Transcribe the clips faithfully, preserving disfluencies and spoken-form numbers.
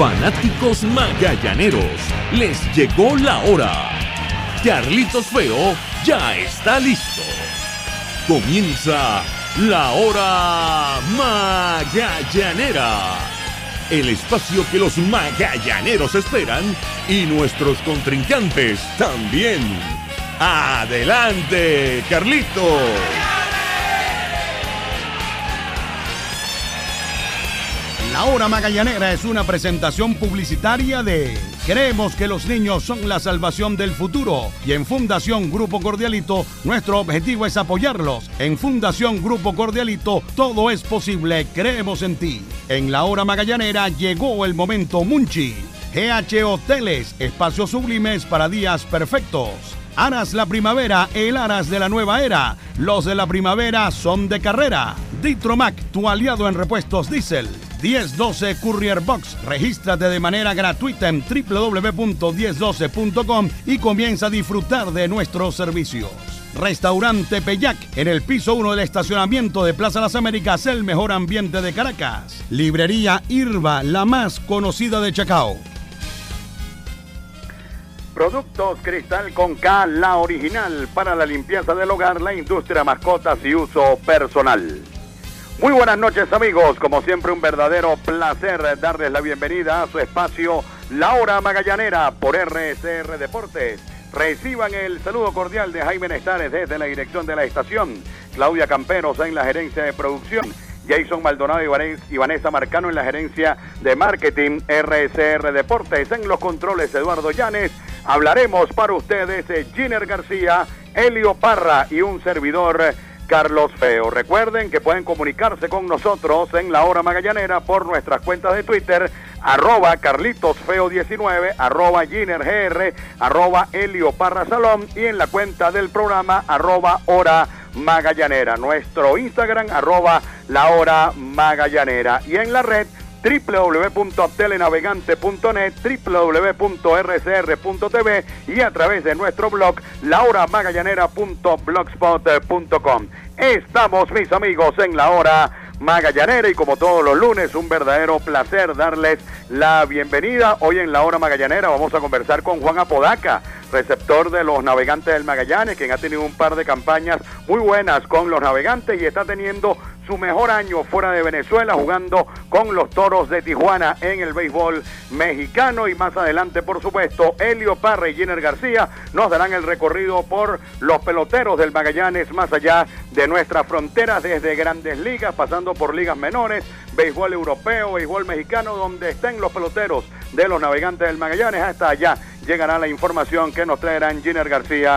Fanáticos magallaneros, les llegó la hora. Carlitos Feo ya está listo. Comienza la Hora Magallanera, el espacio que los magallaneros esperan y nuestros contrincantes también. ¡Adelante, Carlitos! La Hora Magallanera es una presentación publicitaria de Creemos que los niños son la salvación del futuro y en Fundación Grupo Cordialito nuestro objetivo es apoyarlos. En Fundación Grupo Cordialito todo es posible, creemos en ti. En La Hora Magallanera llegó el momento Munchi. G H Hoteles, espacios sublimes para días perfectos. Aras la primavera, el Aras de la nueva era. Los de la primavera son de carrera. Ditromac, tu aliado en repuestos diésel. diez doce Courier Box. Regístrate de manera gratuita en doble u doble u doble u punto diez doce punto com y comienza a disfrutar de nuestros servicios. Restaurante Peyac, en el piso uno del estacionamiento de Plaza Las Américas, el mejor ambiente de Caracas. Librería Irba, la más conocida de Chacao. Productos Cristal con K, la original para la limpieza del hogar, la industria, mascotas y uso personal. Muy buenas noches, amigos, como siempre un verdadero placer darles la bienvenida a su espacio La Hora Magallanera por R C R Deportes. Reciban el saludo cordial de Jaime Nestares desde la dirección de la estación, Claudia Camperos en la gerencia de producción, Jason Maldonado y Vanessa Marcano en la gerencia de marketing, R C R Deportes en los controles, Eduardo Llanes. Hablaremos para ustedes Giner García, Elio Parra y un servidor, Carlos Feo. Recuerden que pueden comunicarse con nosotros en La Hora Magallanera por nuestras cuentas de Twitter, arroba Carlitos Feo diecinueve, arroba Giner G R, arroba Elio Parra Salón y en la cuenta del programa, arroba Hora Magallanera. Nuestro Instagram, arroba La Hora Magallanera. Y en la red, doble u doble u doble u punto telenavegante punto net, doble u doble u doble u punto r c r punto t v y a través de nuestro blog, la hora magallanera punto blogspot punto com. Estamos, mis amigos, en La Hora Magallanera y como todos los lunes, un verdadero placer darles la bienvenida. Hoy en La Hora Magallanera vamos a conversar con Juan Apodaca, receptor de los Navegantes del Magallanes, quien ha tenido un par de campañas muy buenas con los Navegantes y está teniendo su mejor año fuera de Venezuela jugando con los Toros de Tijuana en el béisbol mexicano. Y más adelante, por supuesto, Elio Parra y Giner García nos darán el recorrido por los peloteros del Magallanes más allá de nuestras fronteras, desde Grandes Ligas, pasando por ligas menores, béisbol europeo, béisbol mexicano, donde estén los peloteros de los Navegantes del Magallanes. Hasta allá llegará la información que nos traerán Giner García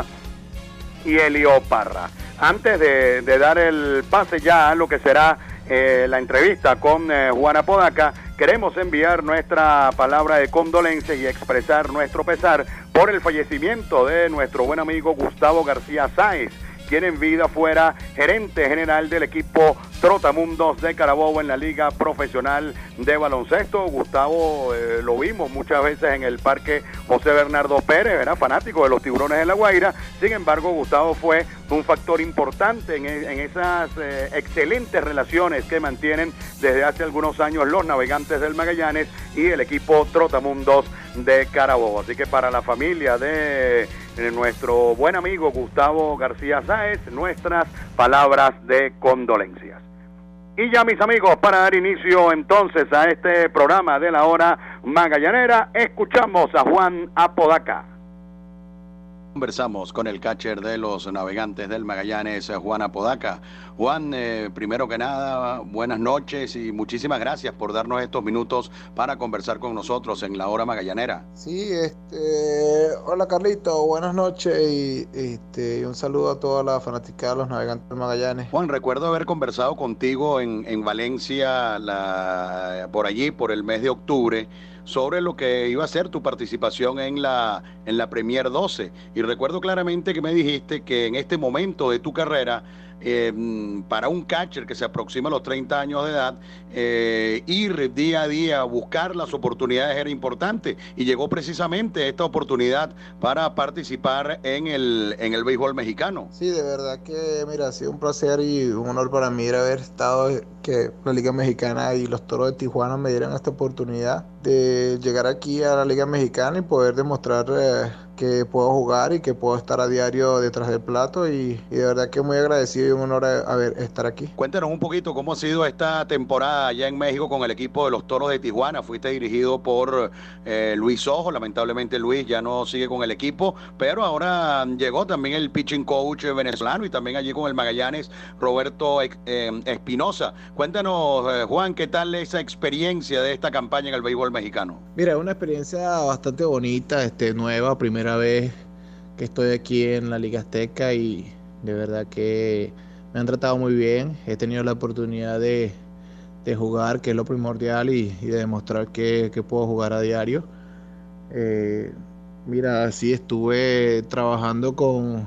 y Elio Parra. Antes de, de dar el pase ya a lo que será eh, la entrevista con eh, Juan Apodaca, queremos enviar nuestra palabra de condolencia y expresar nuestro pesar por el fallecimiento de nuestro buen amigo Gustavo García Sáez, quien en vida fuera gerente general del equipo Trotamundos de Carabobo en la Liga Profesional de Baloncesto. Gustavo eh, lo vimos muchas veces en el Parque José Bernardo Pérez, era fanático de los Tiburones de La Guaira. Sin embargo, Gustavo fue un factor importante en, en esas eh, excelentes relaciones que mantienen desde hace algunos años los Navegantes del Magallanes y el equipo Trotamundos de Carabobo. Así que para la familia de de nuestro buen amigo Gustavo García Sáez, nuestras palabras de condolencias. Y ya, mis amigos, para dar inicio entonces a este programa de La Hora Magallanera, escuchamos a Juan Apodaca. Conversamos con el catcher de los Navegantes del Magallanes, Juan Apodaca. Juan, eh, primero que nada, buenas noches y muchísimas gracias por darnos estos minutos para conversar con nosotros en La Hora Magallanera. Sí, este, hola Carlito, buenas noches y este, un saludo a toda la fanaticada de los Navegantes del Magallanes. Juan, recuerdo haber conversado contigo en, en Valencia, la, por allí, por el mes de octubre, sobre lo que iba a ser tu participación en la, en la Premier doce. Y recuerdo claramente que me dijiste que en este momento de tu carrera eh, para un catcher que se aproxima a los treinta años de edad, eh, ir día a día a buscar las oportunidades era importante y llegó precisamente esta oportunidad para participar en el, en el béisbol mexicano. Sí, de verdad que, mira, ha sido un placer y un honor para mí haber estado, que la Liga Mexicana y los Toros de Tijuana me dieran esta oportunidad de llegar aquí a la Liga Mexicana y poder demostrar eh, que puedo jugar y que puedo estar a diario detrás del plato y, y de verdad que muy agradecido y un honor a, a ver, estar aquí. Cuéntanos un poquito cómo ha sido esta temporada allá en México con el equipo de los Toros de Tijuana. Fuiste dirigido por eh, Luis Ojo, lamentablemente Luis ya no sigue con el equipo, pero ahora llegó también el pitching coach venezolano y también allí con el Magallanes Roberto eh, Espinosa. Cuéntanos, eh, Juan, ¿qué tal esa experiencia de esta campaña en el béisbol mexicano? Mira, es una experiencia bastante bonita, este, nueva, primera vez que estoy aquí en la Liga Azteca y de verdad que me han tratado muy bien. He tenido la oportunidad de, de jugar, que es lo primordial, y, y de demostrar que, que puedo jugar a diario. Eh, mira, sí estuve trabajando con,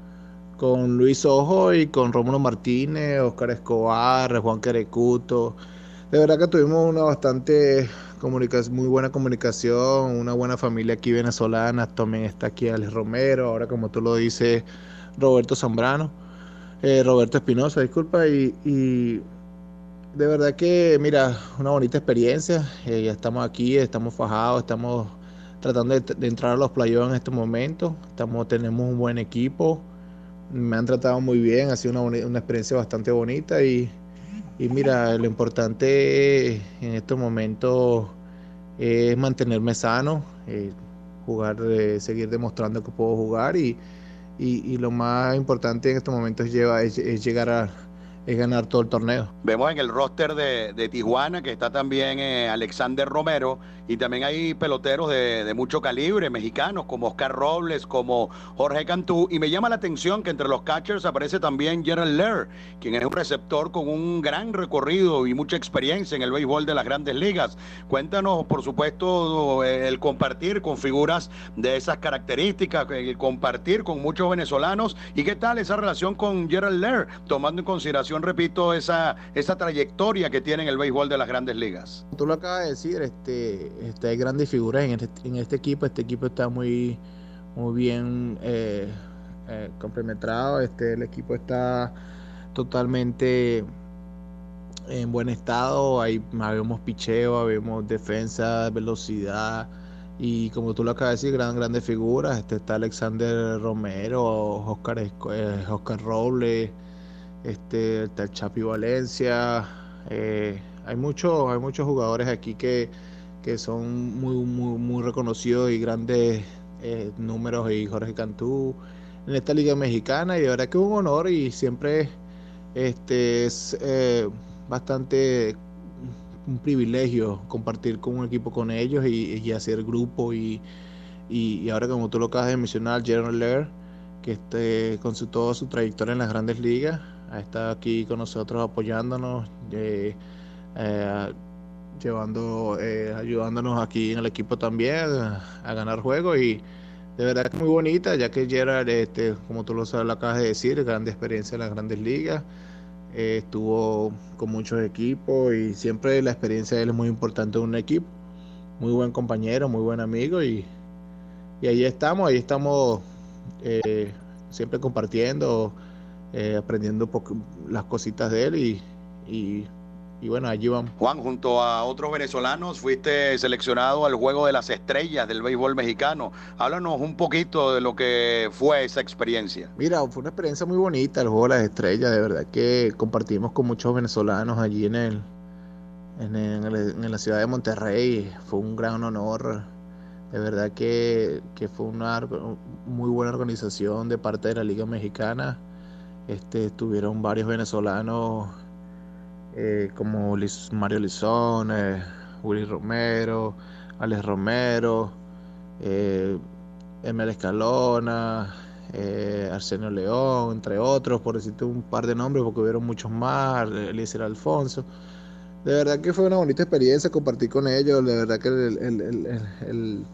con Luis Ojo y con Rómulo Martínez, Oscar Escobar, Juan Querecuto. De verdad que tuvimos una bastante comunicación, muy buena comunicación, una buena familia aquí venezolana. También está aquí Alex Romero, ahora como tú lo dices, Roberto Zambrano, eh, Roberto Espinosa, disculpa, y, y de verdad que, mira, una bonita experiencia. Eh, ya estamos aquí, estamos fajados, estamos tratando de, de entrar a los playoffs en este momento. Estamos, tenemos un buen equipo, me han tratado muy bien, ha sido una, una experiencia bastante bonita y Y mira, lo importante en estos momentos es mantenerme sano, eh, jugar, eh, seguir demostrando que puedo jugar y, y, y lo más importante en estos momentos es, lleva, es, es llegar a es ganar todo el torneo. Vemos en el roster de, de Tijuana que está también eh, Alexander Romero y también hay peloteros de, de mucho calibre, mexicanos como Oscar Robles, como Jorge Cantú, y me llama la atención que entre los catchers aparece también Gerald Lair, quien es un receptor con un gran recorrido y mucha experiencia en el béisbol de las grandes ligas. Cuéntanos, por supuesto, el compartir con figuras de esas características, el compartir con muchos venezolanos, y qué tal esa relación con Gerald Lair, tomando en consideración, repito, esa, esa trayectoria que tiene en el béisbol de las grandes ligas. Tú lo acabas de decir, este, este, hay grandes figuras en este, en este equipo. Este equipo está muy, muy bien eh, eh, complementado. Este, el equipo está totalmente en buen estado. Ahí habemos picheo, habemos defensa, velocidad y, como tú lo acabas de decir, gran, grandes figuras. Este, está Alexander Romero, Oscar, eh, Oscar Robles, este, está el Chapi Valencia. Eh, hay muchos hay muchos jugadores aquí que, que son muy, muy, muy reconocidos y grandes eh, números, y Jorge Cantú en esta liga mexicana, y de verdad que es un honor y siempre este, es eh, bastante un privilegio compartir con un equipo con ellos y, y hacer grupo y, y, y ahora, como tú lo acabas de mencionar, Gerald Lair, que este, con su, toda su trayectoria en las grandes ligas, ha estado aquí con nosotros apoyándonos, eh, eh, llevando, eh, ayudándonos aquí en el equipo también a, a ganar juegos, y de verdad que muy bonita, ya que Gerard, este, como tú lo, sabes, lo acabas de decir, grande experiencia en las grandes ligas, eh, estuvo con muchos equipos y siempre la experiencia de él es muy importante en un equipo. Muy buen compañero, muy buen amigo, y, y ahí estamos, ahí estamos eh, siempre compartiendo, Eh, aprendiendo poco, las cositas de él y, y, y bueno, allí vamos. Juan, junto a otros venezolanos fuiste seleccionado al Juego de las Estrellas del béisbol mexicano. Háblanos un poquito de lo que fue esa experiencia. Mira, fue una experiencia muy bonita el Juego de las Estrellas, de verdad que compartimos con muchos venezolanos allí en el en, el, en, el, en la ciudad de Monterrey. Fue un gran honor, de verdad que, que fue una muy buena organización de parte de la Liga Mexicana. Este, estuvieron varios venezolanos eh, como Liz, Mario Lizón, eh, Willy Romero, Alex Romero, eh, Emel Escalona, eh, Arsenio León, entre otros, por decirte un par de nombres, porque hubieron muchos más, Eliezer Alfonso. De verdad que fue una bonita experiencia compartir con ellos. De verdad que el, el, el, el, el,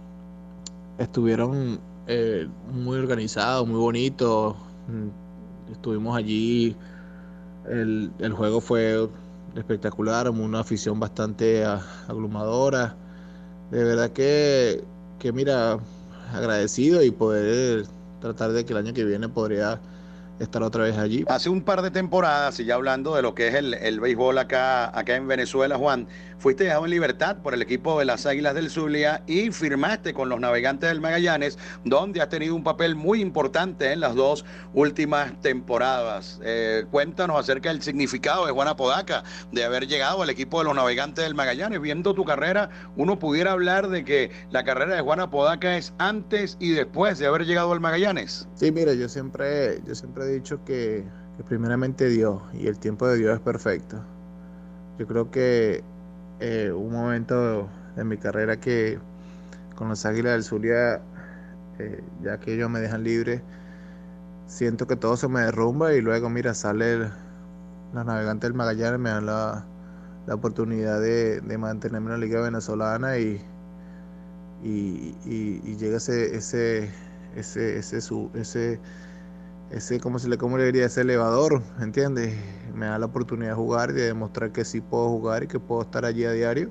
estuvieron eh, muy organizados, muy bonitos. estuvimos allí, el, el juego fue espectacular, una afición bastante aglumadora. De verdad que, que mira, agradecido y poder tratar de que el año que viene podría estar otra vez allí. Hace un par de temporadas, y ya hablando de lo que es el, el béisbol acá, acá en Venezuela, Juan, fuiste dejado en libertad por el equipo de las Águilas del Zulia y firmaste con los Navegantes del Magallanes, donde has tenido un papel muy importante en las dos últimas temporadas. Eh, cuéntanos acerca del significado de Juan Apodaca, de haber llegado al equipo de los Navegantes del Magallanes. Viendo tu carrera, uno pudiera hablar de que la carrera de Juan Apodaca es antes y después de haber llegado al Magallanes. Sí, mira, yo siempre, yo siempre he dicho que, que primeramente Dios, y el tiempo de Dios es perfecto. Yo creo que eh, un momento de mi carrera que con los Águilas del Zulia, eh, ya que ellos me dejan libre, siento que todo se me derrumba y luego, mira, sale el, los Navegantes del Magallanes, me dan la, la oportunidad de, de mantenerme en la Liga Venezolana y, y, y, y llega ese, ese, ese, ese, su, ese ese, ¿cómo se le, cómo le diría? Ese elevador, ¿entiendes? Me da la oportunidad de jugar y de demostrar que sí puedo jugar y que puedo estar allí a diario.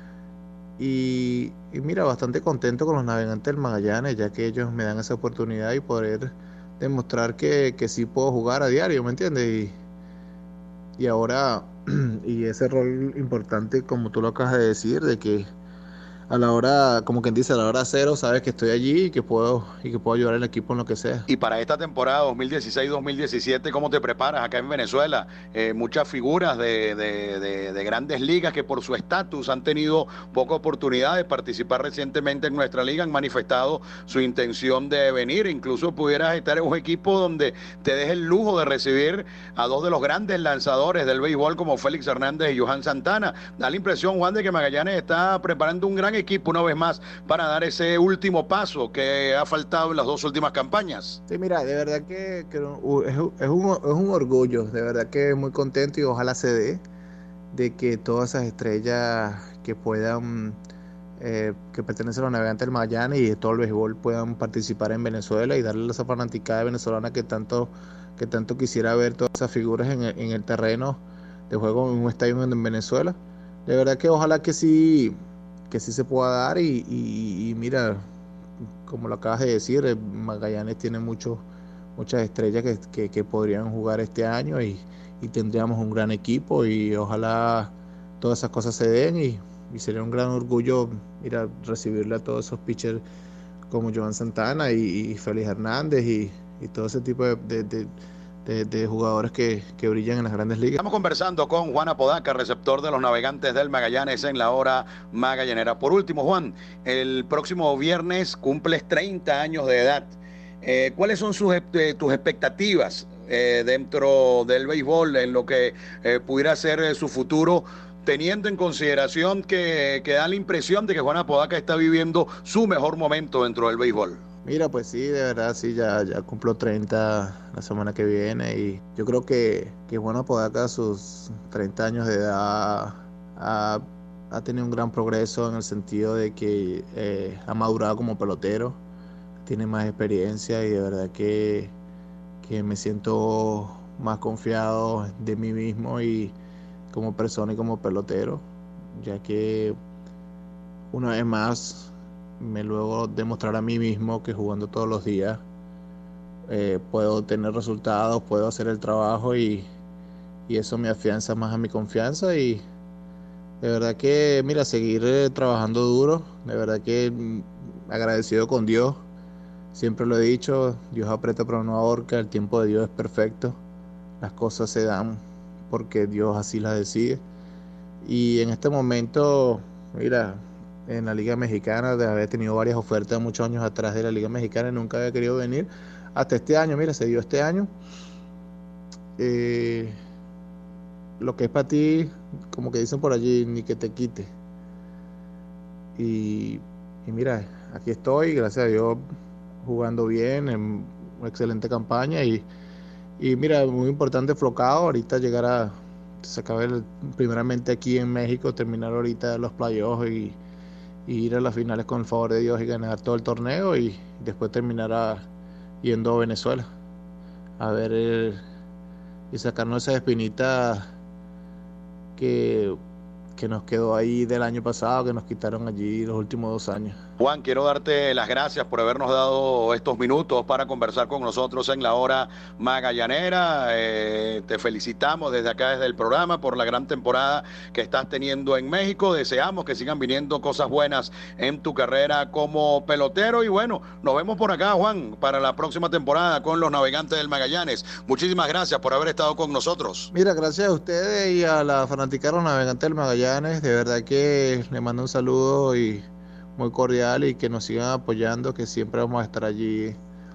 Y, y mira, bastante contento con los Navegantes del Magallanes, ya que ellos me dan esa oportunidad y poder demostrar que, que sí puedo jugar a diario, ¿me entiendes? Y, y ahora, y ese rol importante, como tú lo acabas de decir, de que a la hora, como quien dice, a la hora cero, sabes que estoy allí y que puedo y que puedo ayudar al equipo en lo que sea. Y para esta temporada dos mil dieciséis dos mil diecisiete, ¿cómo te preparas acá en Venezuela? Eh, muchas figuras de, de, de, de grandes ligas que por su estatus han tenido poca oportunidad de participar recientemente en nuestra liga, han manifestado su intención de venir. Incluso pudieras estar en un equipo donde te des el lujo de recibir a dos de los grandes lanzadores del béisbol como Félix Hernández y Johan Santana. Da la impresión, Juan, de que Magallanes está preparando un gran equipo una vez más para dar ese último paso que ha faltado en las dos últimas campañas. Sí, mira, de verdad que, que es, un, es, un, es un orgullo, de verdad que muy contento y ojalá se dé de que todas esas estrellas que puedan, eh, que pertenecen a los Navegantes del Magallanes y de todo el béisbol puedan participar en Venezuela y darle a esa fanaticada venezolana que tanto, que tanto quisiera ver todas esas figuras en el, en el terreno de juego en un estadio en Venezuela. De verdad que ojalá que sí que sí se pueda dar y, y, y mira, como lo acabas de decir, Magallanes tiene muchos muchas estrellas que, que, que podrían jugar este año y, y tendríamos un gran equipo y ojalá todas esas cosas se den y, y sería un gran orgullo mira, recibirle a todos esos pitchers como Johan Santana y, y Félix Hernández y, y todo ese tipo de, de, de De, de jugadores que, que brillan en las grandes ligas. Estamos conversando con Juan Apodaca, receptor de los Navegantes del Magallanes en la hora magallanera. Por último, Juan, el próximo viernes cumples treinta años de edad. Eh, ¿Cuáles son sus, eh, tus expectativas eh, dentro del béisbol en lo que eh, pudiera ser eh, su futuro, teniendo en consideración que, que da la impresión de que Juan Apodaca está viviendo su mejor momento dentro del béisbol? Mira, pues sí, de verdad, sí, ya, ya cumplo treinta la semana que viene y yo creo que, que Juan Apodaca a sus treinta años de edad ha, ha tenido un gran progreso en el sentido de que eh, ha madurado como pelotero, tiene más experiencia y de verdad que, que me siento más confiado de mí mismo y como persona y como pelotero, ya que una vez más me luego demostrar a mí mismo que jugando todos los días eh, puedo tener resultados, puedo hacer el trabajo y, y eso me afianza más a mi confianza y de verdad que, mira, seguir eh, trabajando duro, de verdad que mm, agradecido con Dios, siempre lo he dicho, Dios aprieta pero no ahorca, el tiempo de Dios es perfecto, las cosas se dan porque Dios así las decide y en este momento, mira, en la Liga Mexicana, de haber tenido varias ofertas muchos años atrás de la Liga Mexicana y nunca había querido venir, hasta este año, mira, se dio este año, eh, lo que es para ti, como que dicen por allí, ni que te quite, y, y mira, aquí estoy, gracias a Dios, jugando bien, en una excelente campaña, y, y mira, muy importante Flocao, ahorita llegar a, se acaba el, primeramente aquí en México, terminar ahorita los playoffs y y ir a las finales con el favor de Dios y ganar todo el torneo y después terminar a, yendo a Venezuela a ver eh, y sacarnos esa espinita que, que nos quedó ahí del año pasado, que nos quitaron allí los últimos dos años. Juan, quiero darte las gracias por habernos dado estos minutos para conversar con nosotros en la hora magallanera. Eh, te felicitamos desde acá, desde el programa, por la gran temporada que estás teniendo en México. Deseamos que sigan viniendo cosas buenas en tu carrera como pelotero. Y bueno, nos vemos por acá, Juan, para la próxima temporada con los Navegantes del Magallanes. Muchísimas gracias por haber estado con nosotros. Mira, gracias a ustedes y a la fanática de los Navegantes del Magallanes. De verdad que les mando un saludo y muy cordial, y que nos sigan apoyando, que siempre vamos a estar allí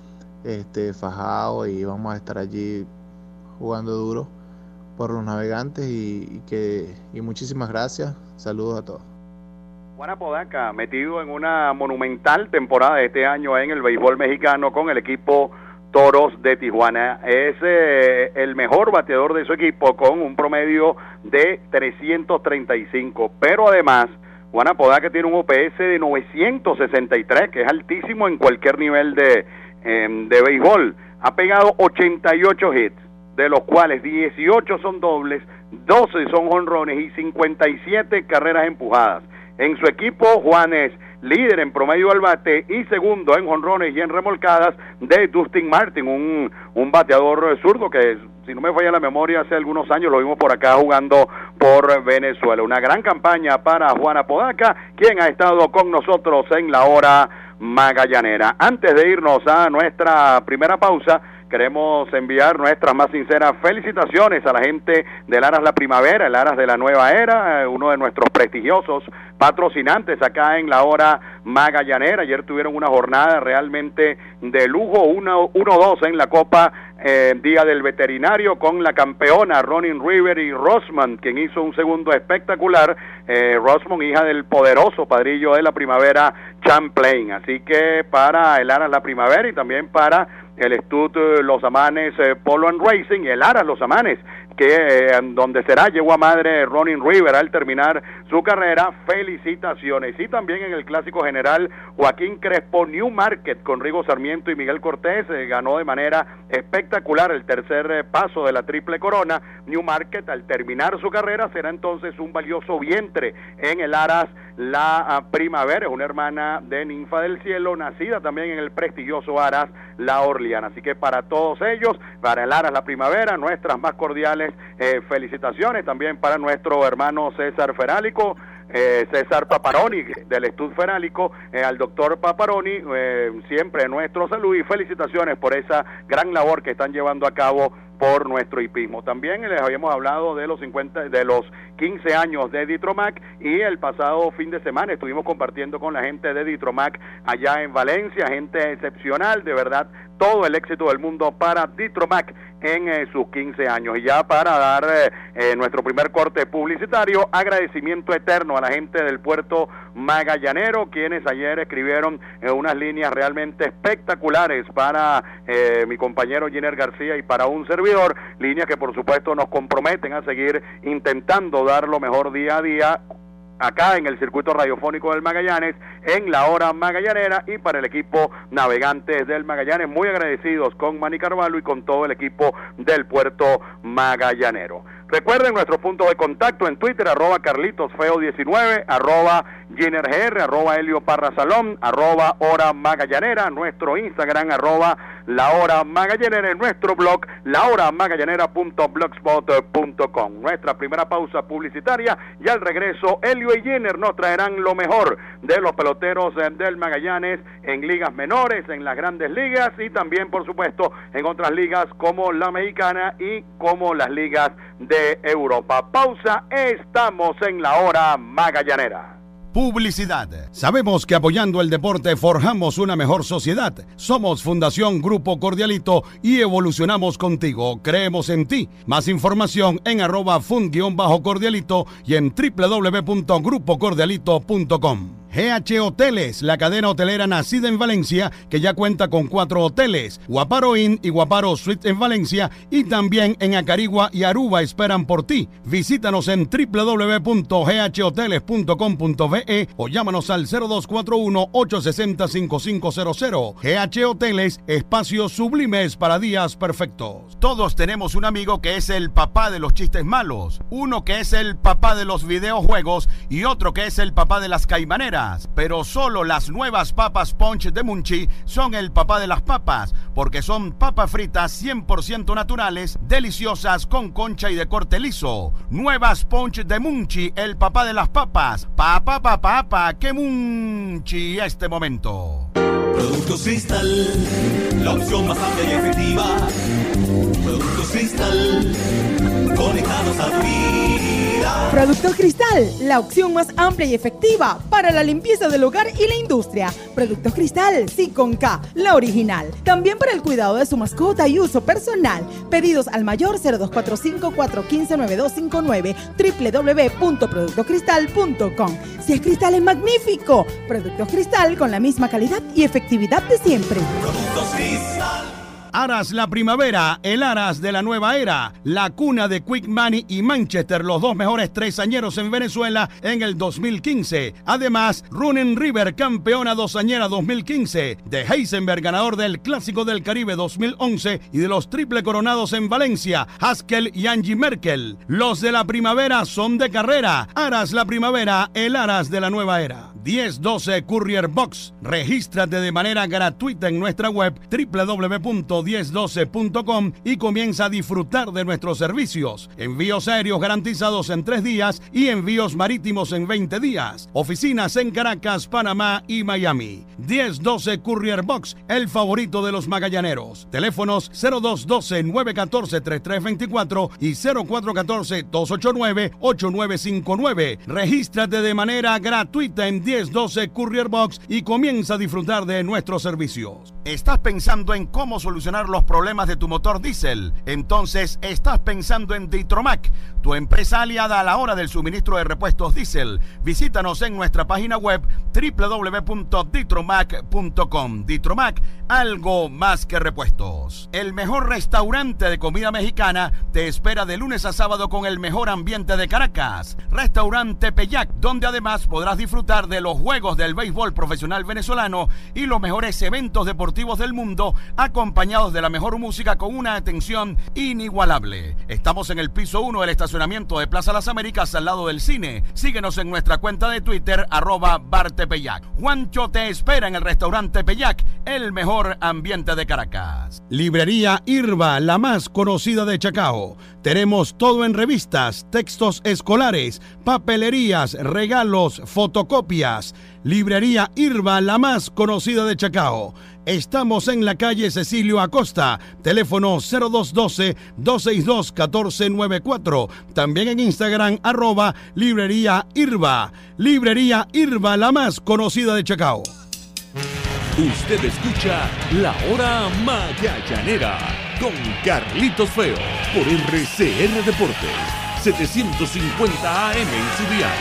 este, fajados, y vamos a estar allí jugando duro por los Navegantes, y, y que y muchísimas gracias. Saludos a todos. Juan Apodaca, metido en una monumental temporada de este año en el béisbol mexicano con el equipo Toros de Tijuana. Es eh, el mejor bateador de su equipo con un promedio de trescientos treinta y cinco, pero además Juan Apodaca tiene un O P S de novecientos sesenta y tres, que es altísimo en cualquier nivel de, eh, de béisbol. Ha pegado ochenta y ocho hits, de los cuales dieciocho son dobles, doce son jonrones y cincuenta y siete carreras empujadas. En su equipo, Juan es líder en promedio al bate y segundo en jonrones y en remolcadas de Dustin Martin, un, un bateador zurdo que, si no me falla la memoria, hace algunos años lo vimos por acá jugando por Venezuela. Una gran campaña para Juan Apodaca, quien ha estado con nosotros en la hora magallanera. Antes de irnos a nuestra primera pausa, queremos enviar nuestras más sinceras felicitaciones a la gente del Aras La Primavera, el Aras de la Nueva Era, uno de nuestros prestigiosos patrocinantes acá en la hora magallanera. Ayer tuvieron una jornada realmente de lujo, uno dos en la Copa eh, Día del Veterinario, con la campeona Ronin River y Rosman, quien hizo un segundo espectacular. eh, Rosman, hija del poderoso padrillo de la Primavera, Champlain. Así que para el Aras La Primavera y también para el Stud Los Amanes eh, Polo and Racing y el Aras Los Amanes, que eh, donde será yegua madre Ronin River al terminar su carrera. Felicitaciones. Y también en el Clásico General, Joaquín Crespo New Market con Rigo Sarmiento y Miguel Cortés eh, ganó de manera espectacular el tercer eh, paso de la Triple Corona. New Market, al terminar su carrera, será entonces un valioso vientre en el Aras La uh, Primavera. Es una hermana de Ninfa del Cielo, nacida también en el prestigioso Aras La Orleana. Así que para todos ellos, para el Aras La Primavera, nuestras más cordiales eh, felicitaciones. También para nuestro hermano César Ferálico, eh, César Paparoni del Estud Ferálico, eh, al doctor Paparoni, eh, siempre nuestro salud y felicitaciones por esa gran labor que están llevando a cabo por nuestro hipismo. También les habíamos hablado de los cincuenta, de los quince años de Ditromac, y el pasado fin de semana estuvimos compartiendo con la gente de Ditromac allá en Valencia, gente excepcional, de verdad, todo el éxito del mundo para Ditromac en eh, sus quince años. Y ya para dar eh, eh, nuestro primer corte publicitario, agradecimiento eterno a la gente del puerto magallanero, quienes ayer escribieron eh, unas líneas realmente espectaculares para eh, mi compañero Giner García y para un servidor, líneas que por supuesto nos comprometen a seguir intentando dar lo mejor día a día acá en el circuito radiofónico del Magallanes, en la hora magallanera, y para el equipo Navegantes del Magallanes, muy agradecidos con Manny Carvalho y con todo el equipo del puerto magallanero. Recuerden nuestros puntos de contacto en Twitter, arroba carlitosfeo diecinueve, arroba ginergr, arroba helio parra salón, arroba hora magallanera, nuestro Instagram, arroba la hora magallanera, en nuestro blog, la hora magallanera punto blogspot punto com. Nuestra primera pausa publicitaria, y al regreso, Helio y Giner nos traerán lo mejor de los peloteros del Magallanes en ligas menores, en las grandes ligas, y también, por supuesto, en otras ligas como la mexicana y como las ligas de Europa. Pausa, estamos en la hora magallanera. Publicidad. Sabemos que apoyando el deporte forjamos una mejor sociedad. Somos Fundación Grupo Cordialito y evolucionamos contigo. Creemos en ti. Más información en arroba fund-cordialito y en doble u doble u doble u punto grupo cordialito punto com. G H Hoteles, la cadena hotelera nacida en Valencia, que ya cuenta con cuatro hoteles, Guaparo Inn y Guaparo Suite en Valencia, y también en Acarigua y Aruba esperan por ti. Visítanos en w w w punto g h hoteles punto com punto b e o llámanos al cero dos cuatro uno, ocho seis cero, cinco cinco cero cero. G H Hoteles, espacios sublimes para días perfectos. Todos tenemos un amigo que es el papá de los chistes malos, uno que es el papá de los videojuegos y otro que es el papá de las caimaneras. Pero solo las nuevas papas Punch de Munchi son el papá de las papas, porque son papas fritas cien por ciento naturales, deliciosas, con concha y de corte liso. Nuevas Punch de Munchi, el papá de las papas. Papá, papá, papá, que Munchi este momento. Productos Cristal, la opción más amplia y efectiva. Productos Cristal, conectados a tu vida. Productos Cristal, la opción más amplia y efectiva para la limpieza del hogar y la industria. Productos Cristal, sí con K, la original. También para el cuidado de su mascota y uso personal. Pedidos al mayor cero dos cuatro cinco, cuatro uno cinco, nueve dos cinco nueve, w w w punto productos cristal punto com. Si es cristal es magnífico. Productos Cristal con la misma calidad y efectividad de siempre. Productos Cristal. Aras la primavera, el Aras de la nueva era, la cuna de Quick Money y Manchester, los dos mejores tresañeros en Venezuela en el dos mil quince. Además, Running River, campeona dosañera dos mil quince, de Heisenberg, ganador del Clásico del Caribe dos mil once y de los triple coronados en Valencia, Haskell y Angie Merkel. Los de la primavera son de carrera. Aras la primavera, el Aras de la nueva era. diez doce Courier Box. Regístrate de manera gratuita en nuestra web w w w punto diez doce punto com y comienza a disfrutar de nuestros servicios. Envíos aéreos garantizados en tres días y envíos marítimos en veinte días. Oficinas en Caracas, Panamá y Miami. diez doce Courier Box, el favorito de los magallaneros. Teléfonos cero dos uno dos, nueve uno cuatro, tres tres dos cuatro y cero cuatro uno cuatro, dos ocho nueve, ocho nueve cinco nueve. Regístrate de manera gratuita en diez doce Courier Box y comienza a disfrutar de nuestros servicios. ¿Estás pensando en cómo solucionar los problemas de tu motor diésel? Entonces estás pensando en Ditromac, tu empresa aliada a la hora del suministro de repuestos diésel. Visítanos en nuestra página web w w w punto ditromac punto com. Ditromac, algo más que repuestos. El mejor restaurante de comida mexicana te espera de lunes a sábado con el mejor ambiente de Caracas. Restaurante Peyac, donde además podrás disfrutar de los juegos del béisbol profesional venezolano y los mejores eventos deportivos del mundo, acompañados de la mejor música con una atención inigualable. Estamos en el piso uno del estacionamiento de Plaza Las Américas, al lado del cine. Síguenos en nuestra cuenta de Twitter, arroba Bartepeyac. Juancho te espera en el restaurante Peyac, el mejor ambiente de Caracas. Librería Irba, la más conocida de Chacao. Tenemos todo en revistas, textos escolares, papelerías, regalos, fotocopias. Librería Irba, la más conocida de Chacao. Estamos en la calle Cecilio Acosta, teléfono cero dos uno dos, dos seis dos, uno cuatro nueve cuatro. También en Instagram, arroba Librería Irba. Librería Irba, la más conocida de Chacao. Usted escucha La Hora Magallanera con Carlitos Feo por R C R Deportes, setecientos cincuenta A M en su dial.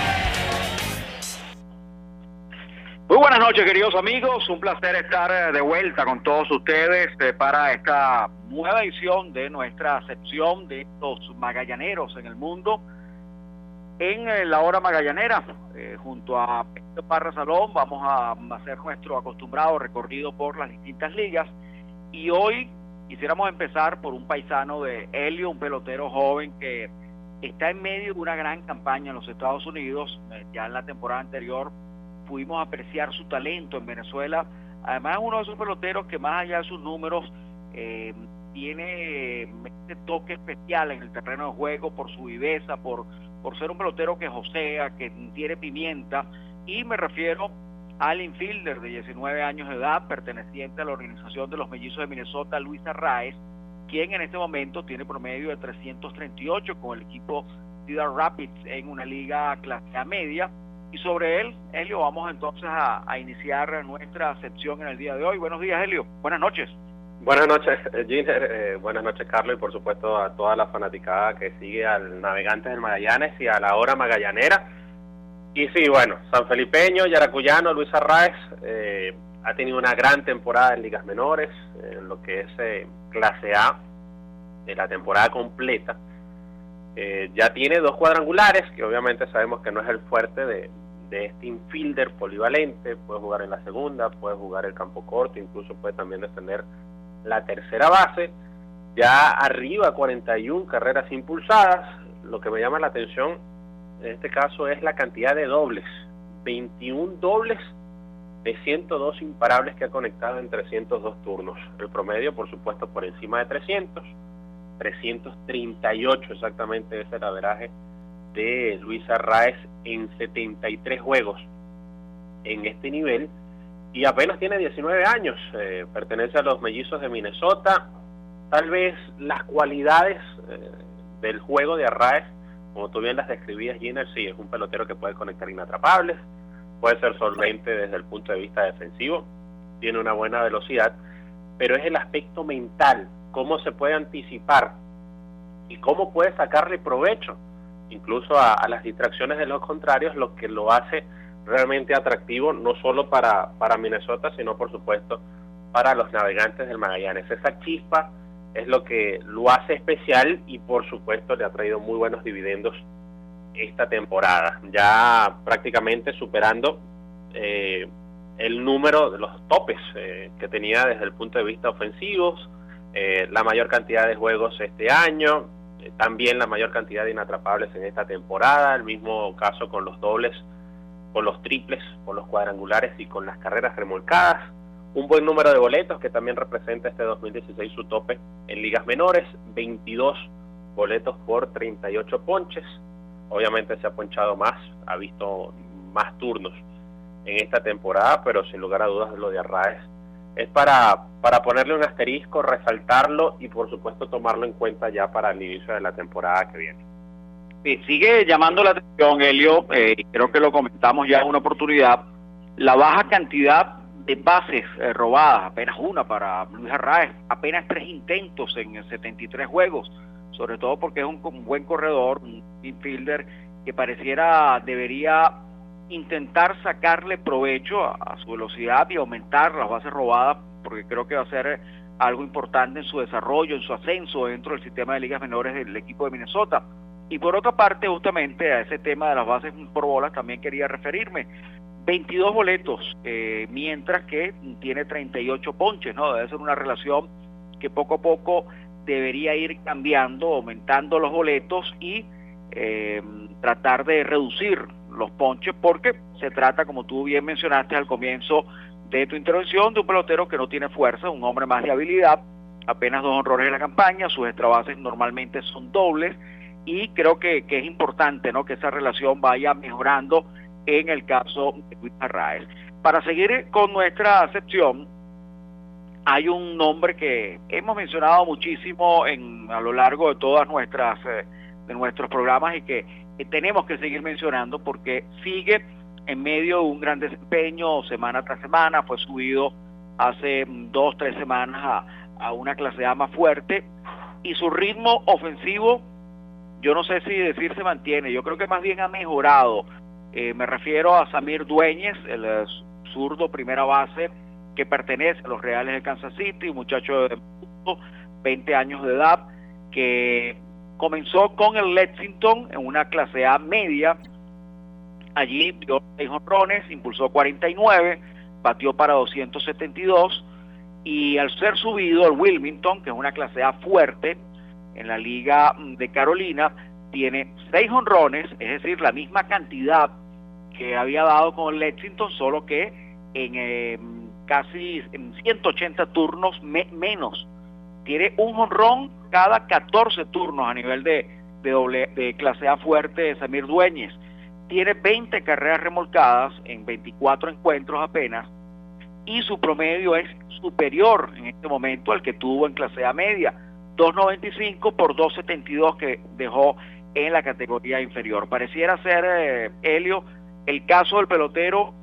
Muy buenas noches, queridos amigos. Un placer estar de vuelta con todos ustedes eh, para esta nueva edición de nuestra sección de los magallaneros en el mundo. En eh, la hora magallanera, eh, junto a Pedro Parra Salón, vamos a hacer nuestro acostumbrado recorrido por las distintas ligas. Y hoy quisiéramos empezar por un paisano de Helio, un pelotero joven que está en medio de una gran campaña en los Estados Unidos. Eh, ya en la temporada anterior pudimos apreciar su talento en Venezuela. Además, es uno de esos peloteros que, más allá de sus números, eh, tiene este toque especial en el terreno de juego por su viveza, por, por ser un pelotero que josea, que tiene pimienta. Y me refiero al infielder de diecinueve años de edad, perteneciente a la organización de los Mellizos de Minnesota, Luis Arraez, quien en este momento tiene promedio de trescientos treinta y ocho con el equipo Cedar Rapids en una liga clase A media. Y sobre él, Helio, vamos entonces a, a iniciar nuestra sección en el día de hoy. Buenos días, Helio. Buenas noches. Buenas noches, Giner. Eh, buenas noches, Carlos, y por supuesto a toda la fanaticada que sigue al Navegantes del Magallanes y a la Hora Magallanera. Y sí, bueno, sanfelipeño, yaracuyano, Luis Arraez eh, ha tenido una gran temporada en ligas menores, en lo que es eh, clase A de la temporada completa. Eh, ya tiene dos cuadrangulares, que obviamente sabemos que no es el fuerte de, de este infielder polivalente. Puede jugar en la segunda, puede jugar el campo corto, incluso puede también defender la tercera base. Ya arriba cuarenta y una carreras impulsadas. Lo que me llama la atención en este caso es la cantidad de dobles, veintiún dobles de ciento dos imparables que ha conectado en trescientos dos turnos. El promedio, por supuesto, por encima de trescientos, trescientos treinta y ocho exactamente es el averaje de Luis Arraez en setenta y tres juegos en este nivel, y apenas tiene diecinueve años, eh, pertenece a los Mellizos de Minnesota. Tal vez las cualidades eh, del juego de Arraez, como tú bien las describías, Giner, sí, es un pelotero que puede conectar inatrapables, puede ser solvente desde el punto de vista defensivo, tiene una buena velocidad, pero es el aspecto mental, cómo se puede anticipar y cómo puede sacarle provecho incluso a, a las distracciones de los contrarios, lo que lo hace realmente atractivo, no solo para, para Minnesota, sino por supuesto para los Navegantes del Magallanes. Esa chispa es lo que lo hace especial y por supuesto le ha traído muy buenos dividendos esta temporada, ya prácticamente superando eh, el número de los topes eh, que tenía desde el punto de vista ofensivos, eh, la mayor cantidad de juegos este año, eh, también la mayor cantidad de inatrapables en esta temporada, el mismo caso con los dobles, con los triples, con los cuadrangulares y con las carreras remolcadas. Un buen número de boletos que también representa este dos mil dieciséis su tope en ligas menores, veintidós boletos por treinta y ocho ponches. Obviamente se ha ponchado más, ha visto más turnos en esta temporada, pero sin lugar a dudas lo de Arraez es para, para ponerle un asterisco, resaltarlo y por supuesto tomarlo en cuenta ya para el inicio de la temporada que viene. Sí, sigue llamando la atención, Helio, eh, creo que lo comentamos ya en una oportunidad, la baja cantidad de bases eh, robadas, apenas una para Luis Arraez, apenas tres intentos en setenta y tres juegos, sobre todo porque es un, un buen corredor, un infielder que pareciera debería intentar sacarle provecho a, a su velocidad y aumentar las bases robadas, porque creo que va a ser algo importante en su desarrollo, en su ascenso dentro del sistema de ligas menores del equipo de Minnesota. Y por otra parte, justamente a ese tema de las bases por bolas también quería referirme. veintidós boletos, eh, mientras que tiene treinta y ocho ponches, ¿no? Debe ser una relación que poco a poco debería ir cambiando, aumentando los boletos y eh, tratar de reducir los ponches, porque se trata, como tú bien mencionaste al comienzo de tu intervención, de un pelotero que no tiene fuerza, un hombre más de habilidad, apenas dos honrones en la campaña, sus extra bases normalmente son dobles, y creo que, que es importante, ¿no?, que esa relación vaya mejorando en el caso de Luis Arraez. Para seguir con nuestra sección, hay un nombre que hemos mencionado muchísimo en, a lo largo de todas nuestras eh, de nuestros programas y que, que tenemos que seguir mencionando porque sigue en medio de un gran desempeño semana tras semana. Fue subido hace dos, tres semanas a, a una clase A más fuerte y su ritmo ofensivo, yo no sé si decir se mantiene, yo creo que más bien ha mejorado. Eh, me refiero a Samir Dueñez, el eh, zurdo primera base que pertenece a los Reales de Kansas City, un muchacho de veinte años de edad, que comenzó con el Lexington en una clase A media. Allí dio seis jonrones, impulsó cuarenta y nueve, batió para doscientos setenta y dos, y al ser subido al Wilmington, que es una clase A fuerte en la Liga de Carolina, tiene seis jonrones, es decir, la misma cantidad que había dado con el Lexington, solo que en eh, casi en ciento ochenta turnos me, menos. Tiene un jonrón cada catorce turnos a nivel de, de, doble, de clase A fuerte de Samir Dueñez. Tiene veinte carreras remolcadas en veinticuatro encuentros apenas, y su promedio es superior en este momento al que tuvo en clase A media, dos noventa y cinco por dos setenta y dos que dejó en la categoría inferior. Pareciera ser, eh, Helio, el caso del pelotero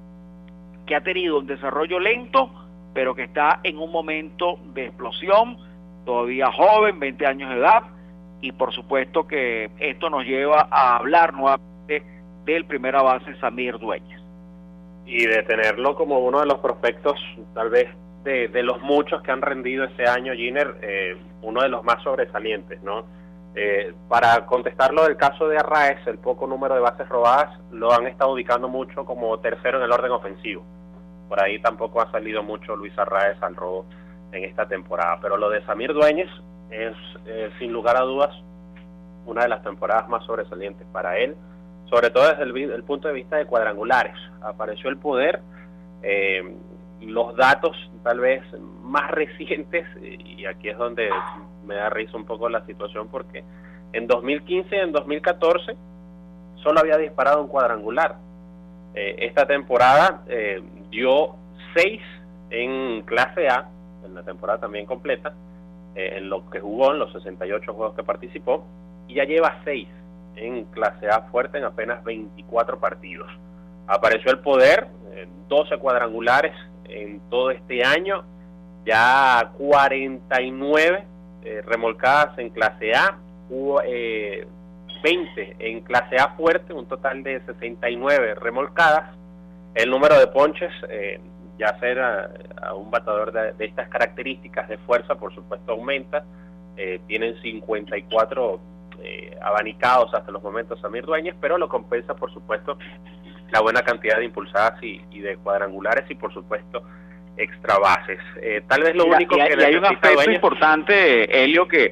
que ha tenido un desarrollo lento, pero que está en un momento de explosión, todavía joven, veinte años de edad, y por supuesto que esto nos lleva a hablar nuevamente del primera base Samir Dueñas. Y de tenerlo como uno de los prospectos, tal vez de, de los muchos que han rendido este año, Giner, eh, uno de los más sobresalientes, ¿no? Eh, para contestarlo del caso de Arraez, el poco número de bases robadas lo han estado ubicando mucho como tercero en el orden ofensivo. Por ahí tampoco ha salido mucho Luis Arraez al robo en esta temporada. Pero lo de Samir Dueñas es, eh, sin lugar a dudas, una de las temporadas más sobresalientes para él, sobre todo desde el, el punto de vista de cuadrangulares. Apareció el poder, eh, los datos tal vez más recientes, y aquí es donde me da risa un poco la situación, porque en dos mil quince y en dos mil catorce solo había disparado un cuadrangular. Eh, esta temporada eh, dio seis en clase A, en la temporada también completa, eh, en lo que jugó, en los sesenta y ocho juegos que participó, y ya lleva seis en clase A fuerte en apenas veinticuatro partidos. Apareció el poder, eh, doce cuadrangulares en todo este año, ya cuarenta y nueve eh, remolcadas en clase A, hubo, eh, veinte en clase A fuerte, un total de sesenta y nueve remolcadas. El número de ponches, eh, ya ser a, a un bateador de, de estas características de fuerza, por supuesto aumenta. Eh, tienen cincuenta y cuatro eh, abanicados hasta los momentos Samir Dueñas, pero lo compensa por supuesto la buena cantidad de impulsadas y, y de cuadrangulares y por supuesto extra bases. Eh, tal vez lo Mira, único y, que y hay un aspecto Dueñas... importante, Helio, que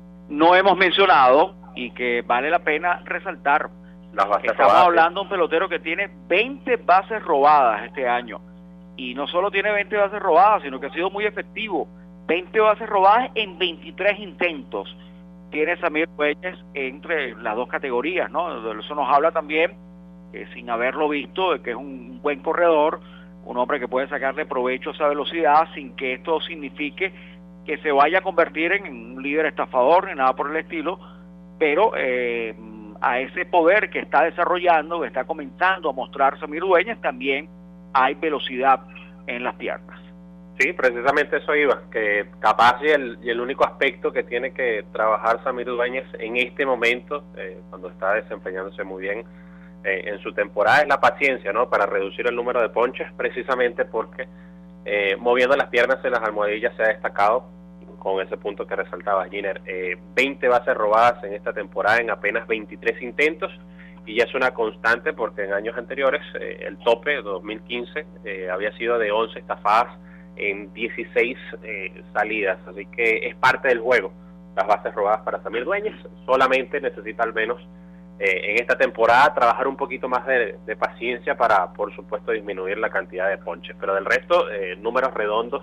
no hemos mencionado y que vale la pena resaltar. Las bases Estamos robadas, hablando de un pelotero que tiene veinte bases robadas este año, y no solo tiene veinte bases robadas, sino que ha sido muy efectivo. veinte bases robadas en veintitrés intentos tiene Samir Dueñas entre las dos categorías, ¿no? Eso nos habla también, eh, sin haberlo visto, de que es un buen corredor, un hombre que puede sacarle provecho a esa velocidad sin que esto signifique que se vaya a convertir en un líder estafador ni nada por el estilo, pero eh, a ese poder que está desarrollando, que está comenzando a mostrar Samir Dueñas, también hay velocidad en las piernas. Sí, precisamente eso iba, que capaz y el, y el único aspecto que tiene que trabajar Samir Dueñas en este momento, eh, cuando está desempeñándose muy bien eh, en su temporada, es la paciencia, ¿no? Para reducir el número de ponches, precisamente porque eh, moviendo las piernas en las almohadillas se ha destacado con ese punto que resaltaba Giner, eh, veinte bases robadas en esta temporada en apenas veintitrés intentos, y ya es una constante porque en años anteriores eh, el tope dos mil quince eh, había sido de once estafadas en dieciséis eh, salidas, así que es parte del juego las bases robadas para Samir Dueñas. Solamente necesita al menos eh, en esta temporada trabajar un poquito más de, de paciencia para, por supuesto, disminuir la cantidad de ponches, pero del resto, eh, números redondos